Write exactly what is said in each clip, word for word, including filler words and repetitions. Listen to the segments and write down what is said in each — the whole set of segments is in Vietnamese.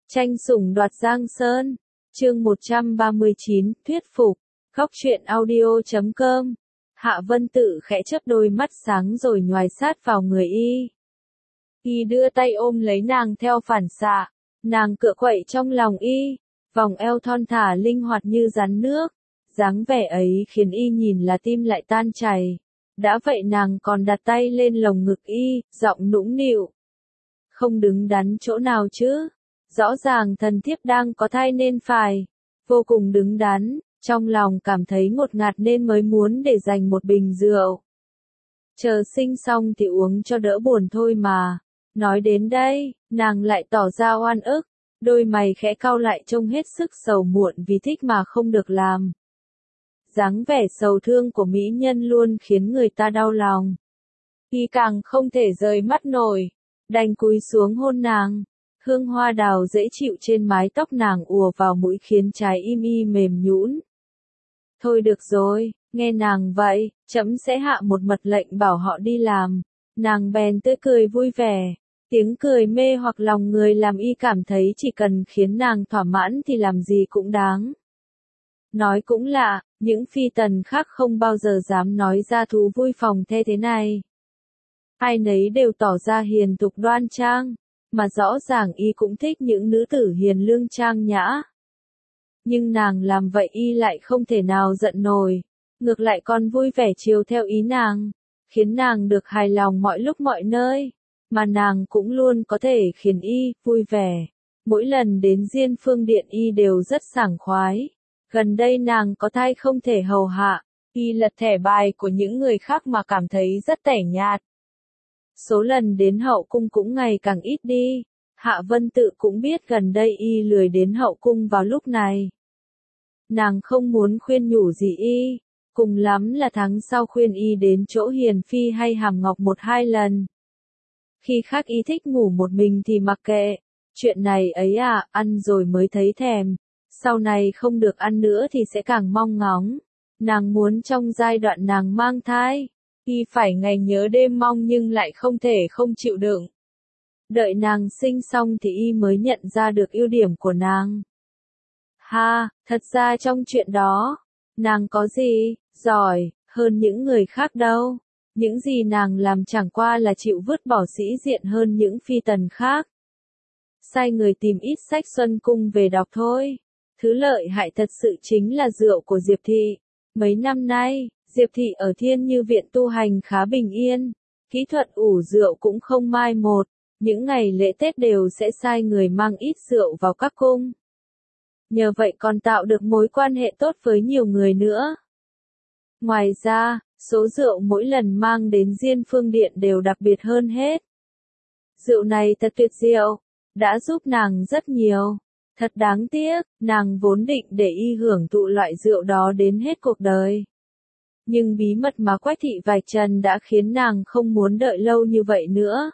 Tranh sủng đoạt Giang Sơn, chương một trăm ba mươi chín, thuyết phục, góc truyện audio chấm com. Hạ Vân Tự khẽ chớp đôi mắt sáng rồi nhoài sát vào người y. Y đưa tay ôm lấy nàng theo phản xạ, nàng cựa quậy trong lòng y, vòng eo thon thả linh hoạt như rắn nước, dáng vẻ ấy khiến y nhìn là tim lại tan chảy. Đã vậy nàng còn đặt tay lên lồng ngực y, giọng nũng nịu. Không đứng đắn chỗ nào chứ? Rõ ràng thần thiếp đang có thai nên phải, vô cùng đứng đắn, trong lòng cảm thấy ngột ngạt nên mới muốn để dành một bình rượu. Chờ sinh xong thì uống cho đỡ buồn thôi mà. Nói đến đây, nàng lại tỏ ra oan ức, đôi mày khẽ cau lại trông hết sức sầu muộn vì thích mà không được làm. Dáng vẻ sầu thương của mỹ nhân luôn khiến người ta đau lòng. Y càng không thể rời mắt nổi, đành cúi xuống hôn nàng. Hương hoa đào dễ chịu trên mái tóc nàng ùa vào mũi khiến trái im y mềm nhũn. Thôi được rồi, nghe nàng vậy, trẫm sẽ hạ một mật lệnh bảo họ đi làm. Nàng bèn tươi cười vui vẻ, tiếng cười mê hoặc lòng người làm y cảm thấy chỉ cần khiến nàng thỏa mãn thì làm gì cũng đáng. Nói cũng lạ, những phi tần khác không bao giờ dám nói ra thú vui phòng thê thế này. Ai nấy đều tỏ ra hiền thục đoan trang, mà rõ ràng y cũng thích những nữ tử hiền lương trang nhã. Nhưng nàng làm vậy y lại không thể nào giận nổi, ngược lại còn vui vẻ chiều theo ý nàng, khiến nàng được hài lòng mọi lúc mọi nơi, mà nàng cũng luôn có thể khiến y vui vẻ. Mỗi lần đến Diên Phương Điện y đều rất sảng khoái. Gần đây nàng có thai không thể hầu hạ, y lật thẻ bài của những người khác mà cảm thấy rất tẻ nhạt. Số lần đến hậu cung cũng ngày càng ít đi, Hạ Vân Tự cũng biết gần đây y lười đến hậu cung vào lúc này. Nàng không muốn khuyên nhủ gì y, cùng lắm là tháng sau khuyên y đến chỗ Hiền Phi hay Hàm Ngọc một hai lần. Khi khác y thích ngủ một mình thì mặc kệ, chuyện này ấy à, ăn rồi mới thấy thèm, sau này không được ăn nữa thì sẽ càng mong ngóng. Nàng muốn trong giai đoạn nàng mang thai, y phải ngày nhớ đêm mong nhưng lại không thể không chịu đựng. Đợi nàng sinh xong thì y mới nhận ra được ưu điểm của nàng. Ha, thật ra trong chuyện đó, nàng có gì giỏi hơn những người khác đâu. Những gì nàng làm chẳng qua là chịu vứt bỏ sĩ diện hơn những phi tần khác. Sai người tìm ít sách Xuân Cung về đọc thôi. Thứ lợi hại thật sự chính là rượu của Diệp Thị. Mấy năm nay, Diệp Thị ở Thiên Như Viện tu hành khá bình yên, kỹ thuật ủ rượu cũng không mai một, những ngày lễ Tết đều sẽ sai người mang ít rượu vào các cung. Nhờ vậy còn tạo được mối quan hệ tốt với nhiều người nữa. Ngoài ra, số rượu mỗi lần mang đến Diên Phương Điện đều đặc biệt hơn hết. Rượu này thật tuyệt diệu, đã giúp nàng rất nhiều. Thật đáng tiếc, nàng vốn định để y hưởng thụ loại rượu đó đến hết cuộc đời. Nhưng bí mật mà Quách Thị vạch trần đã khiến nàng không muốn đợi lâu như vậy nữa.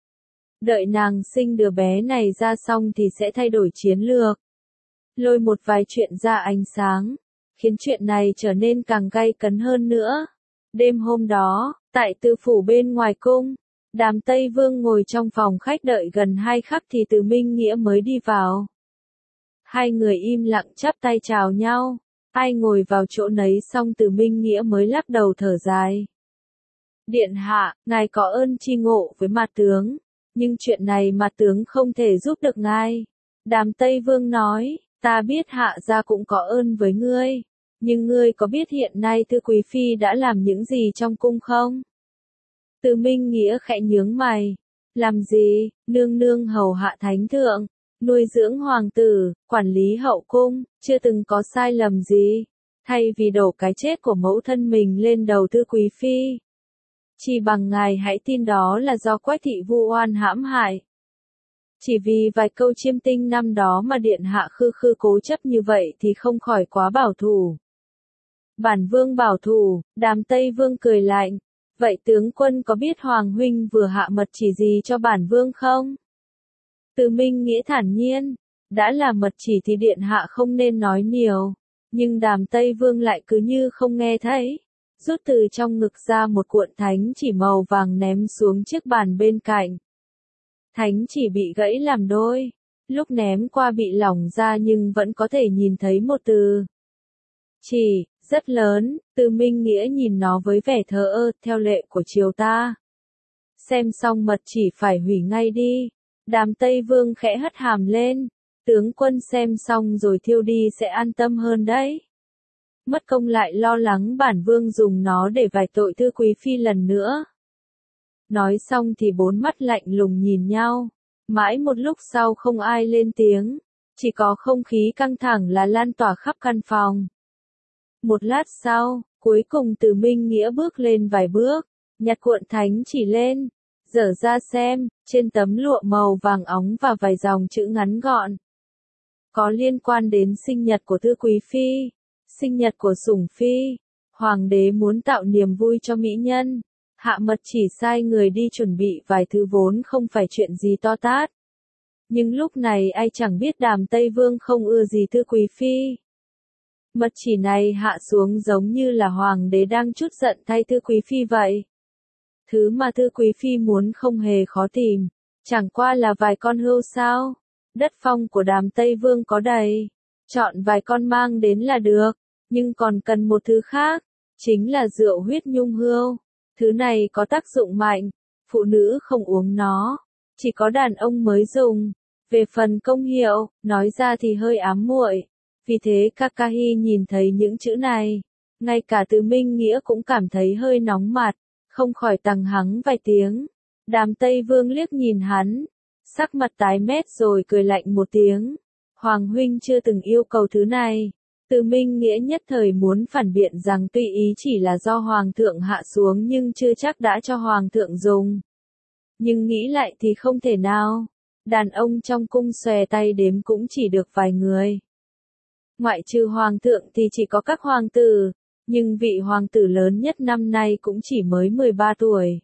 Đợi nàng sinh đứa bé này ra xong thì sẽ thay đổi chiến lược. Lôi một vài chuyện ra ánh sáng, khiến chuyện này trở nên càng gay cấn hơn nữa. Đêm hôm đó, tại tư phủ bên ngoài cung, Đàm Tây Vương ngồi trong phòng khách đợi gần hai khắc thì Từ Minh Nghĩa mới đi vào. Hai người im lặng chắp tay chào nhau, ai ngồi vào chỗ nấy xong Từ Minh Nghĩa mới lắc đầu thở dài. Điện hạ, ngài có ơn chi ngộ với mặt tướng, nhưng chuyện này mặt tướng không thể giúp được ngài. Đàm Tây Vương nói, ta biết hạ gia cũng có ơn với ngươi, nhưng ngươi có biết hiện nay Thư Quý Phi đã làm những gì trong cung không? Từ Minh Nghĩa khẽ nhướng mày, làm gì, nương nương hầu hạ thánh thượng, nuôi dưỡng hoàng tử, quản lý hậu cung, chưa từng có sai lầm gì, thay vì đổ cái chết của mẫu thân mình lên đầu Thư Quý Phi. Chỉ bằng ngài hãy tin đó là do Quách Thị vu oan hãm hại. Chỉ vì vài câu chiêm tinh năm đó mà điện hạ khư khư cố chấp như vậy thì không khỏi quá bảo thủ. Bản vương bảo thủ, Đàm Tây Vương cười lạnh, vậy tướng quân có biết Hoàng huynh vừa hạ mật chỉ gì cho bản vương không? Từ Minh Nghĩa thản nhiên, đã là mật chỉ thì điện hạ không nên nói nhiều, nhưng Đàm Tây Vương lại cứ như không nghe thấy, rút từ trong ngực ra một cuộn thánh chỉ màu vàng ném xuống chiếc bàn bên cạnh. Thánh chỉ bị gãy làm đôi, lúc ném qua bị lỏng ra nhưng vẫn có thể nhìn thấy một từ. Chỉ, rất lớn, Từ Minh Nghĩa nhìn nó với vẻ thờ ơ, theo lệ của triều ta. Xem xong mật chỉ phải hủy ngay đi. Đàm Tây Vương khẽ hất hàm lên. Tướng quân xem xong rồi thiêu đi sẽ an tâm hơn đấy. Mất công lại lo lắng bản vương dùng nó để vạch tội Thư Quý Phi lần nữa. Nói xong thì bốn mắt lạnh lùng nhìn nhau. Mãi một lúc sau không ai lên tiếng. Chỉ có không khí căng thẳng là lan tỏa khắp căn phòng. Một lát sau, cuối cùng Từ Minh Nghĩa bước lên vài bước, nhặt cuộn thánh chỉ lên, dở ra xem, trên tấm lụa màu vàng óng và vài dòng chữ ngắn gọn. Có liên quan đến sinh nhật của Thư Quý Phi, sinh nhật của Sủng Phi, Hoàng đế muốn tạo niềm vui cho mỹ nhân. Hạ mật chỉ sai người đi chuẩn bị vài thứ vốn không phải chuyện gì to tát. Nhưng lúc này ai chẳng biết Đàm Tây Vương không ưa gì Thư Quý Phi. Mật chỉ này hạ xuống giống như là Hoàng đế đang trút giận thay Thư Quý Phi vậy. Thứ mà Thư Quý Phi muốn không hề khó tìm, chẳng qua là vài con hươu sao. Đất phong của Đàm Tây Vương có đầy, chọn vài con mang đến là được, nhưng còn cần một thứ khác, chính là rượu huyết nhung hươu. Thứ này có tác dụng mạnh, phụ nữ không uống nó, chỉ có đàn ông mới dùng. Về phần công hiệu, nói ra thì hơi ám muội. Vì thế Kakahi nhìn thấy những chữ này, ngay cả Từ Minh Nghĩa cũng cảm thấy hơi nóng mặt, không khỏi tằng hắng vài tiếng. Đàm Tây Vương liếc nhìn hắn, sắc mặt tái mét rồi cười lạnh một tiếng. Hoàng huynh chưa từng yêu cầu thứ này. Từ Minh Nghĩa nhất thời muốn phản biện rằng tuy ý chỉ là do Hoàng thượng hạ xuống nhưng chưa chắc đã cho Hoàng thượng dùng. Nhưng nghĩ lại thì không thể nào. Đàn ông trong cung xòe tay đếm cũng chỉ được vài người. Ngoại trừ Hoàng thượng thì chỉ có các hoàng tử, nhưng vị hoàng tử lớn nhất năm nay cũng chỉ mới mười ba tuổi.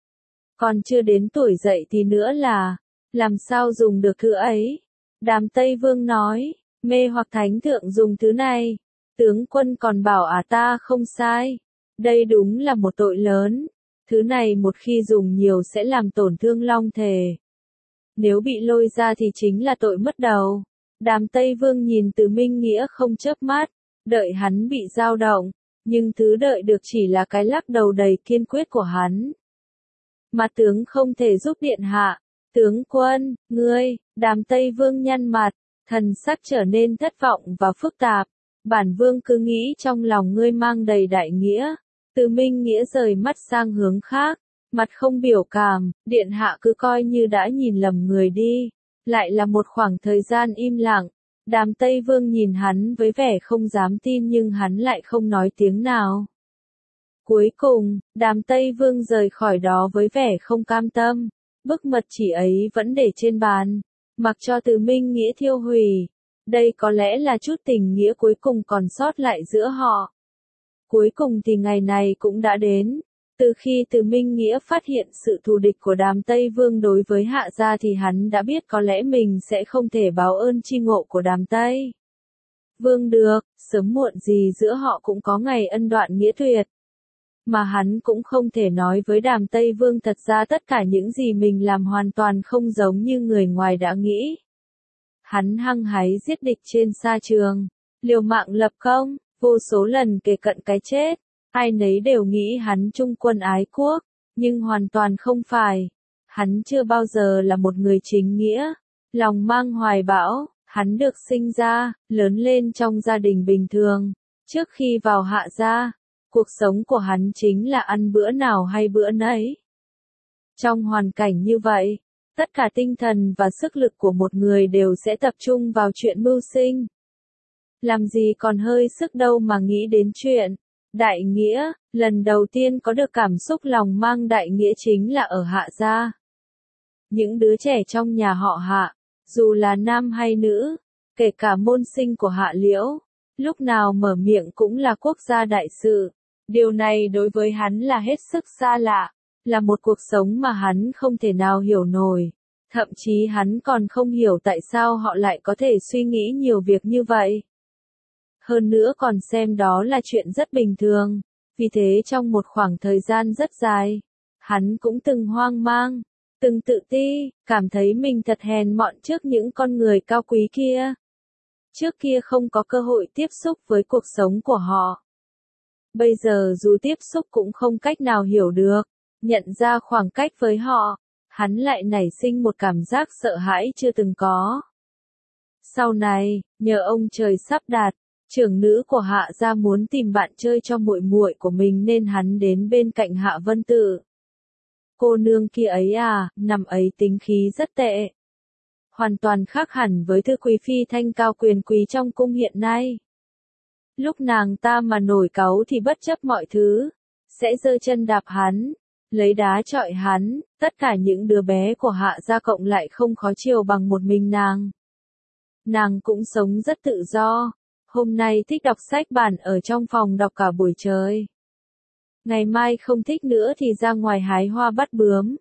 Còn chưa đến tuổi dậy thì nữa là, làm sao dùng được thứ ấy? Đàm Tây Vương nói, mê hoặc thánh thượng dùng thứ này, tướng quân còn bảo à ta không sai. Đây đúng là một tội lớn, thứ này một khi dùng nhiều sẽ làm tổn thương long thể. Nếu bị lôi ra thì chính là tội mất đầu. Đàm Tây Vương nhìn Từ Minh Nghĩa không chớp mắt, đợi hắn bị dao động, nhưng thứ đợi được chỉ là cái lắc đầu đầy kiên quyết của hắn. Mà tướng không thể giúp điện hạ. Tướng quân, ngươi, Đàm Tây Vương nhăn mặt, thần sắc trở nên thất vọng và phức tạp. Bản vương cứ nghĩ trong lòng ngươi mang đầy đại nghĩa. Từ Minh Nghĩa rời mắt sang hướng khác, mặt không biểu cảm, điện hạ cứ coi như đã nhìn lầm người đi. Lại là một khoảng thời gian im lặng. Đàm Tây Vương nhìn hắn với vẻ không dám tin nhưng hắn lại không nói tiếng nào. Cuối cùng, Đàm Tây Vương rời khỏi đó với vẻ không cam tâm. Bức mật chỉ ấy vẫn để trên bàn, mặc cho Từ Minh Nghĩa thiêu hủy. Đây có lẽ là chút tình nghĩa cuối cùng còn sót lại giữa họ. Cuối cùng thì ngày này cũng đã đến. Từ khi Từ Minh Nghĩa phát hiện sự thù địch của Đàm Tây Vương đối với Hạ gia thì hắn đã biết có lẽ mình sẽ không thể báo ơn chi ngộ của Đàm Tây Vương được, sớm muộn gì giữa họ cũng có ngày ân đoạn nghĩa tuyệt. Mà hắn cũng không thể nói với Đàm Tây Vương thật ra tất cả những gì mình làm hoàn toàn không giống như người ngoài đã nghĩ. Hắn hăng hái giết địch trên sa trường, liều mạng lập công, vô số lần kề cận cái chết. Ai nấy đều nghĩ hắn trung quân ái quốc, nhưng hoàn toàn không phải. Hắn chưa bao giờ là một người chính nghĩa, lòng mang hoài bão. Hắn được sinh ra, lớn lên trong gia đình bình thường. Trước khi vào Hạ gia, cuộc sống của hắn chính là ăn bữa nào hay bữa nấy. Trong hoàn cảnh như vậy, tất cả tinh thần và sức lực của một người đều sẽ tập trung vào chuyện mưu sinh. Làm gì còn hơi sức đâu mà nghĩ đến chuyện đại nghĩa. Lần đầu tiên có được cảm xúc lòng mang đại nghĩa chính là ở Hạ gia. Những đứa trẻ trong nhà họ Hạ, dù là nam hay nữ, kể cả môn sinh của Hạ Liễu, lúc nào mở miệng cũng là quốc gia đại sự. Điều này đối với hắn là hết sức xa lạ, là một cuộc sống mà hắn không thể nào hiểu nổi. Thậm chí hắn còn không hiểu tại sao họ lại có thể suy nghĩ nhiều việc như vậy. Hơn nữa còn xem đó là chuyện rất bình thường. Vì thế trong một khoảng thời gian rất dài, hắn cũng từng hoang mang. từng tự ti, cảm thấy mình thật hèn mọn trước những con người cao quý kia. Trước kia không có cơ hội tiếp xúc với cuộc sống của họ. Bây giờ dù tiếp xúc cũng không cách nào hiểu được, nhận ra khoảng cách với họ, hắn lại nảy sinh một cảm giác sợ hãi chưa từng có. Sau này, nhờ ông trời sắp đặt, trưởng nữ của Hạ gia muốn tìm bạn chơi cho muội muội của mình nên hắn đến bên cạnh Hạ Vân Tự. Cô nương kia ấy à, năm ấy tính khí rất tệ. Hoàn toàn khác hẳn với thư quý phi thanh cao quyền quý trong cung hiện nay. Lúc nàng ta mà nổi cáu thì bất chấp mọi thứ, sẽ giơ chân đạp hắn, lấy đá chọi hắn, tất cả những đứa bé của Hạ gia cộng lại không khó chiều bằng một mình nàng. Nàng cũng sống rất tự do, hôm nay thích đọc sách bản ở trong phòng đọc cả buổi trời. Ngày mai không thích nữa thì ra ngoài hái hoa bắt bướm.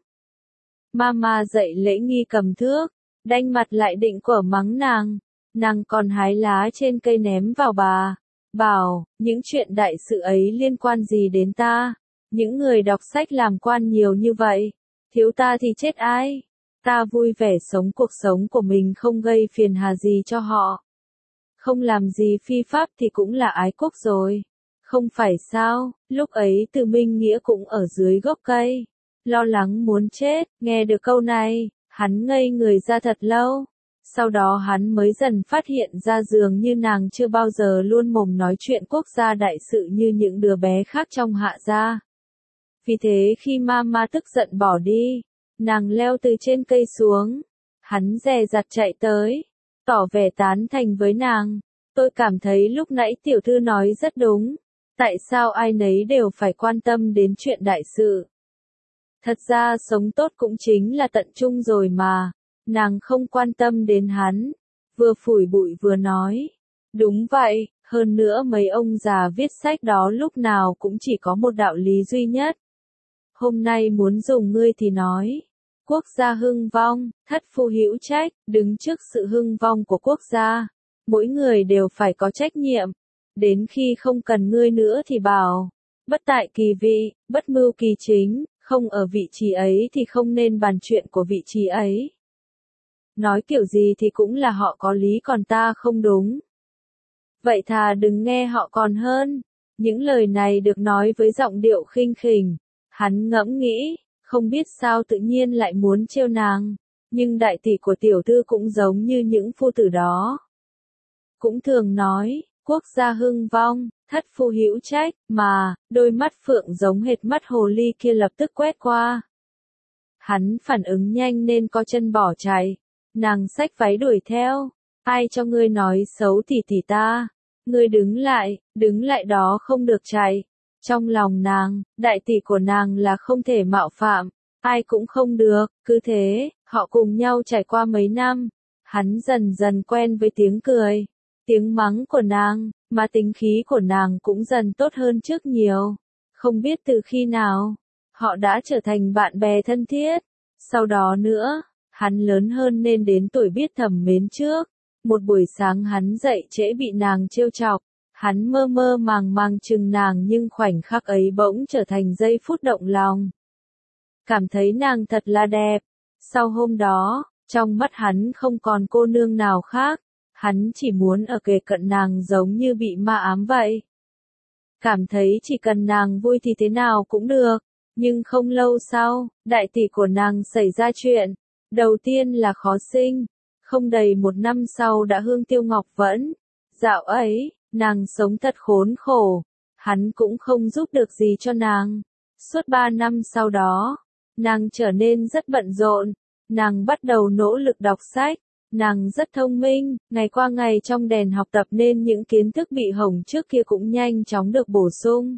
Mama dạy lễ nghi cầm thước, đanh mặt lại định quở mắng nàng, nàng còn hái lá trên cây ném vào bà, bảo, những chuyện đại sự ấy liên quan gì đến ta, những người đọc sách làm quan nhiều như vậy, thiếu ta thì chết ai, ta vui vẻ sống cuộc sống của mình không gây phiền hà gì cho họ. Không làm gì phi pháp thì cũng là ái quốc rồi. Không phải sao, lúc ấy Từ Minh Nghĩa cũng ở dưới gốc cây, lo lắng muốn chết, nghe được câu này, hắn ngây người ra thật lâu. Sau đó hắn mới dần phát hiện ra dường như nàng chưa bao giờ luôn mồm nói chuyện quốc gia đại sự như những đứa bé khác trong Hạ gia. Vì thế khi Mama tức giận bỏ đi, nàng leo từ trên cây xuống, hắn dè dặt chạy tới, tỏ vẻ tán thành với nàng. Tôi cảm thấy lúc nãy tiểu thư nói rất đúng. Tại sao ai nấy đều phải quan tâm đến chuyện đại sự? Thật ra sống tốt cũng chính là tận trung rồi mà. Nàng không quan tâm đến hắn. Vừa phủi bụi vừa nói. Đúng vậy, hơn nữa mấy ông già viết sách đó lúc nào cũng chỉ có một đạo lý duy nhất. Hôm nay muốn dùng ngươi thì nói. Quốc gia hưng vong, thất phu hữu trách, đứng trước sự hưng vong của quốc gia. Mỗi người đều phải có trách nhiệm. Đến khi không cần ngươi nữa thì bảo, bất tại kỳ vị, bất mưu kỳ chính, không ở vị trí ấy thì không nên bàn chuyện của vị trí ấy. Nói kiểu gì thì cũng là họ có lý còn ta không đúng. Vậy thà đừng nghe họ còn hơn. Những lời này được nói với giọng điệu khinh khỉnh. Hắn ngẫm nghĩ, không biết sao tự nhiên lại muốn trêu nàng. Nhưng đại tỷ của tiểu thư cũng giống như những phu tử đó. Cũng thường nói, quốc gia hưng vong, thất phu hữu trách, mà, đôi mắt phượng giống hệt mắt hồ ly kia lập tức quét qua. Hắn phản ứng nhanh nên co chân bỏ chạy, nàng xách váy đuổi theo, ai cho ngươi nói xấu tỷ tỷ ta, ngươi đứng lại, đứng lại đó không được chạy. Trong lòng nàng, đại tỷ của nàng là không thể mạo phạm, ai cũng không được, cứ thế, họ cùng nhau trải qua mấy năm, hắn dần dần quen với tiếng cười. Tiếng mắng của nàng, mà tính khí của nàng cũng dần tốt hơn trước nhiều. Không biết từ khi nào, họ đã trở thành bạn bè thân thiết. Sau đó nữa, hắn lớn hơn nên đến tuổi biết thầm mến trước. Một buổi sáng hắn dậy trễ bị nàng trêu chọc. Hắn mơ mơ màng màng chừng nàng nhưng khoảnh khắc ấy bỗng trở thành giây phút động lòng. Cảm thấy nàng thật là đẹp. Sau hôm đó, trong mắt hắn không còn cô nương nào khác. Hắn chỉ muốn ở kề cận nàng giống như bị ma ám vậy. Cảm thấy chỉ cần nàng vui thì thế nào cũng được. Nhưng không lâu sau, đại tỷ của nàng xảy ra chuyện. Đầu tiên là khó sinh. Không đầy một năm sau đã hương tiêu ngọc vẫn. Dạo ấy, nàng sống thật khốn khổ. Hắn cũng không giúp được gì cho nàng. Suốt ba năm sau đó, nàng trở nên rất bận rộn. Nàng bắt đầu nỗ lực đọc sách. Nàng rất thông minh, ngày qua ngày trong đèn học tập nên những kiến thức bị hỏng trước kia cũng nhanh chóng được bổ sung.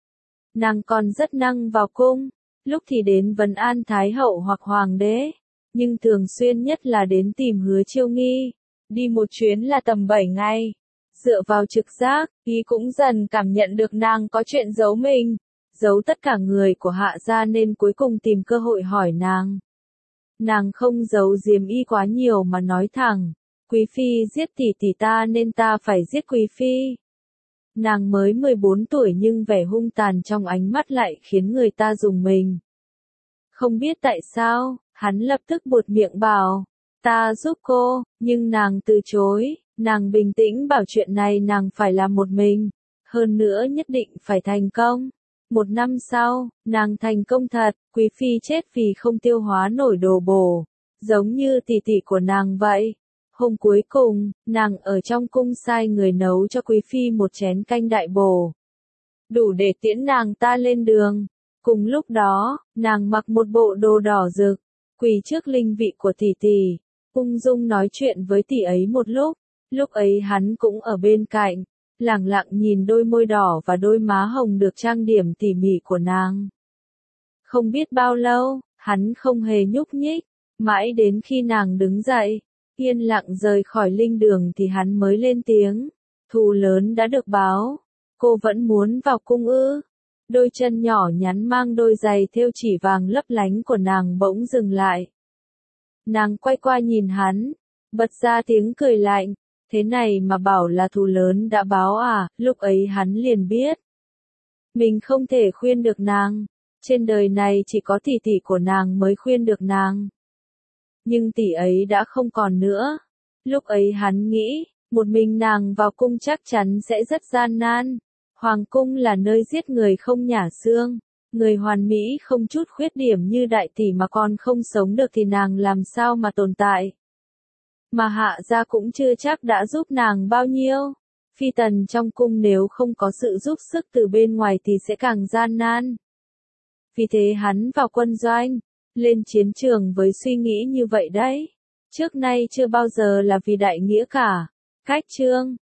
Nàng còn rất năng vào cung, lúc thì đến vấn an Thái hậu hoặc Hoàng đế, nhưng thường xuyên nhất là đến tìm Hứa Chiêu Nghi. Đi một chuyến là tầm bảy ngày. Dựa vào trực giác, y cũng dần cảm nhận được nàng có chuyện giấu mình, giấu tất cả người của Hạ gia nên cuối cùng tìm cơ hội hỏi nàng. Nàng không giấu giếm y quá nhiều mà nói thẳng, Quý phi giết tỷ tỷ ta nên ta phải giết Quý phi. Nàng mới mười bốn tuổi nhưng vẻ hung tàn trong ánh mắt lại khiến người ta rùng mình. Không biết tại sao, Hắn lập tức buột miệng bảo, ta giúp cô, nhưng nàng từ chối, nàng bình tĩnh bảo chuyện này nàng phải làm một mình, hơn nữa nhất định phải thành công. Một năm sau, nàng thành công thật, Quý Phi chết vì không tiêu hóa nổi đồ bổ, giống như tỷ tỷ của nàng vậy. Hôm cuối cùng, nàng ở trong cung sai người nấu cho Quý Phi một chén canh đại bổ, đủ để tiễn nàng ta lên đường. Cùng lúc đó, nàng mặc một bộ đồ đỏ rực, quỳ trước linh vị của tỷ tỷ, ung dung nói chuyện với tỷ ấy một lúc. Lúc ấy hắn cũng ở bên cạnh, lẳng lặng nhìn đôi môi đỏ và đôi má hồng được trang điểm tỉ mỉ của nàng. Không biết bao lâu, hắn không hề nhúc nhích, mãi đến khi nàng đứng dậy, yên lặng rời khỏi linh đường thì hắn mới lên tiếng, thù lớn đã được báo, cô vẫn muốn vào cung ư? Đôi chân nhỏ nhắn mang đôi giày thêu chỉ vàng lấp lánh của nàng bỗng dừng lại. Nàng quay qua nhìn hắn, bật ra tiếng cười lạnh, thế này mà bảo là thù lớn đã báo à? Lúc ấy hắn liền biết, mình không thể khuyên được nàng, trên đời này chỉ có tỷ tỷ của nàng mới khuyên được nàng. Nhưng tỷ ấy đã không còn nữa. Lúc ấy hắn nghĩ, một mình nàng vào cung chắc chắn sẽ rất gian nan. Hoàng cung là nơi giết người không nhả xương, người hoàn mỹ không chút khuyết điểm như đại tỷ mà còn không sống được thì nàng làm sao mà tồn tại. Mà hạ gia cũng chưa chắc đã giúp nàng bao nhiêu. Phi tần trong cung nếu không có sự giúp sức từ bên ngoài thì sẽ càng gian nan. Vì thế hắn vào quân doanh, lên chiến trường với suy nghĩ như vậy đấy. Trước nay chưa bao giờ là vì đại nghĩa cả. Cách chương